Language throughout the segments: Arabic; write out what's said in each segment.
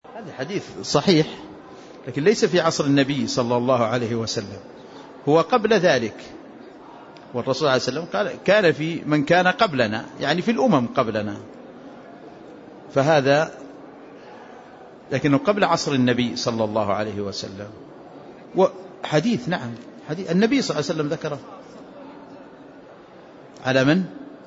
هذا حديث صحيح، لكن ليس في عصر النبي صلى الله عليه وسلم، هو قبل ذلك. والرسول صلى الله عليه وسلم قال كان في من كان قبلنا، يعني في الأمم قبلنا، فهذا لكنه قبل عصر النبي صلى الله عليه وسلم. وحديث نعم، حديث النبي صلى الله عليه وسلم ذكره على من؟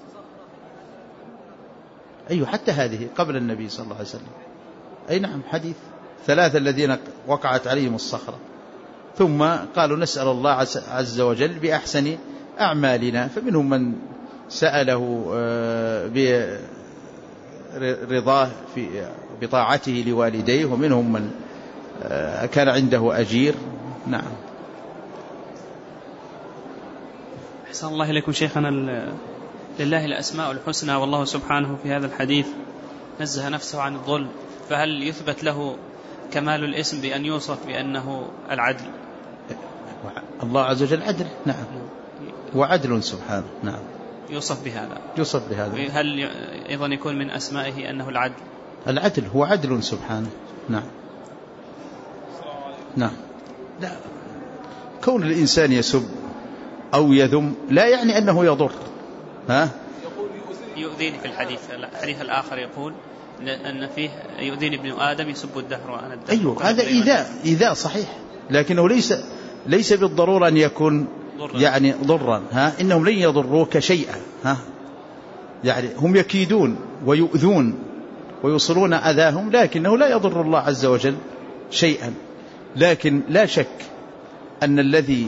أيوه، حتى هذه قبل النبي صلى الله عليه وسلم. أي نعم، حديث 3 الذين وقعت عليهم الصخرة ثم قالوا نسأل الله عز وجل بأحسن أعمالنا، فمنهم من سأله برضاه بطاعته لوالديه، ومنهم من كان عنده أجير. نعم. أحسن الله إليكم شيخنا. لله الأسماء الحسنى، والله سبحانه في هذا الحديث نزه نفسه عن الظلم، فهل يثبت له كمال الاسم بأن يوصف بأنه العدل؟ الله عز وجل عدل، نعم، وعدل سبحانه، نعم، يوصف بهذا. يوصف بهذا. هل أيضا يكون من أسمائه أنه العدل؟ العدل هو عدل سبحانه، نعم. نعم. لا، كون الإنسان يسب أو يذم لا يعني أنه يضر. يؤذيني في الحديث الآخر يقول أن فيه يؤذيني ابن آدم يسب الدهر وأنا الدهر. أيوه، هذا إيذاء صحيح، لكنه ليس بالضرورة أن يكون يعني ضرا. إنهم لن يضروك شيئا. يعني هم يكيدون ويؤذون ويوصلون أذاهم، لكنه لا يضر الله عز وجل شيئا. لكن لا شك أن الذي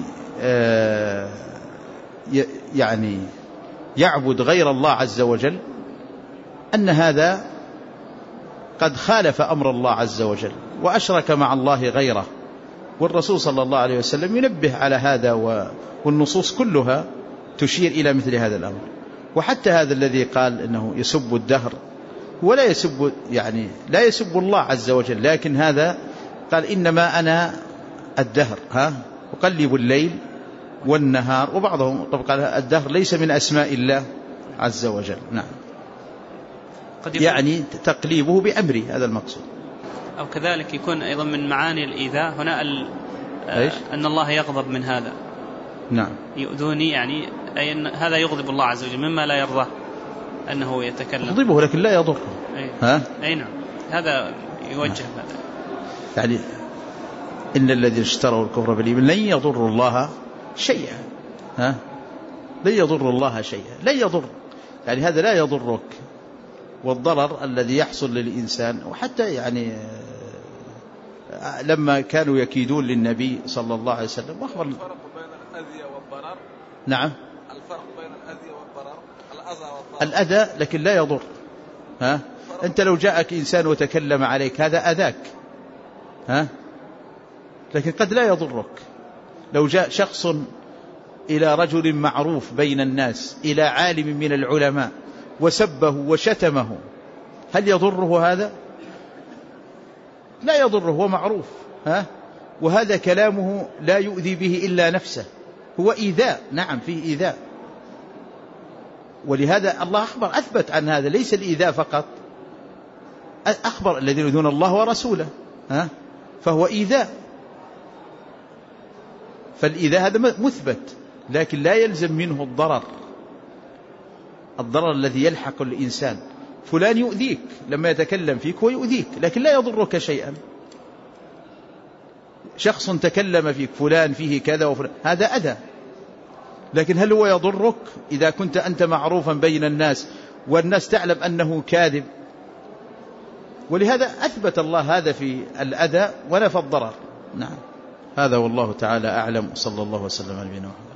يعني يعبد غير الله عز وجل أن هذا قد خالف أمر الله عز وجل وأشرك مع الله غيره، والرسول صلى الله عليه وسلم ينبه على هذا، والنصوص كلها تشير إلى مثل هذا الأمر. وحتى هذا الذي قال إنه يسب الدهر ولا يسب، يعني لا يسب الله عز وجل، لكن هذا قال إنما أنا الدهر، أقلب الليل والنهار. وبعضهم قال الدهر ليس من أسماء الله عز وجل. نعم، يعني تقليبه بأمره، هذا المقصود. أو كذلك يكون أيضا من معاني الإيذاء هنا أن الله يغضب من هذا. نعم، يؤذوني، يعني أي أن هذا يغضب الله عز وجل مما لا يرضى أنه يتكلم. يغضبه لكن لا يضره. أي نعم، هذا يوجه هذا. يعني إن الذين اشتروا الكفر بالإيمان لن يضروا الله شيئا. لن يضروا الله شيئا، لن يضر، يعني هذا لا يضرك. والضرر الذي يحصل للإنسان، وحتى يعني لما كانوا يكيدون للنبي صلى الله عليه وسلم أخبر الفرق بين الأذى والضرر. نعم، الفرق بين الأذى والضرر، الأذى والضرر. الأذى لكن لا يضر. أنت لو جاءك إنسان وتكلم عليك هذا أذاك، لكن قد لا يضرك. لو جاء شخص إلى رجل معروف بين الناس، إلى عالم من العلماء، وسبه وشتمه، هل يضره هذا؟ لا يضره، هو معروف. وهذا كلامه لا يؤذي به إلا نفسه، هو إيذاء. نعم، فيه إيذاء. ولهذا الله أخبر، أثبت عن هذا، ليس الإيذاء فقط، أخبر الذين يؤذون الله ورسوله، فهو إيذاء. فالإيذاء هذا مثبت، لكن لا يلزم منه الضرر الذي يلحق الإنسان. فلان يؤذيك لما يتكلم فيك، هو يؤذيك لكن لا يضرك شيئا. شخص تكلم فيك فلان فيه كذا وفلان، هذا أذى، لكن هل هو يضرك إذا كنت أنت معروفا بين الناس والناس تعلم أنه كاذب؟ ولهذا أثبت الله هذا في الأذى ونفى الضرر. نعم، هذا والله تعالى أعلم، صلى الله وسلم على نبينا محمد.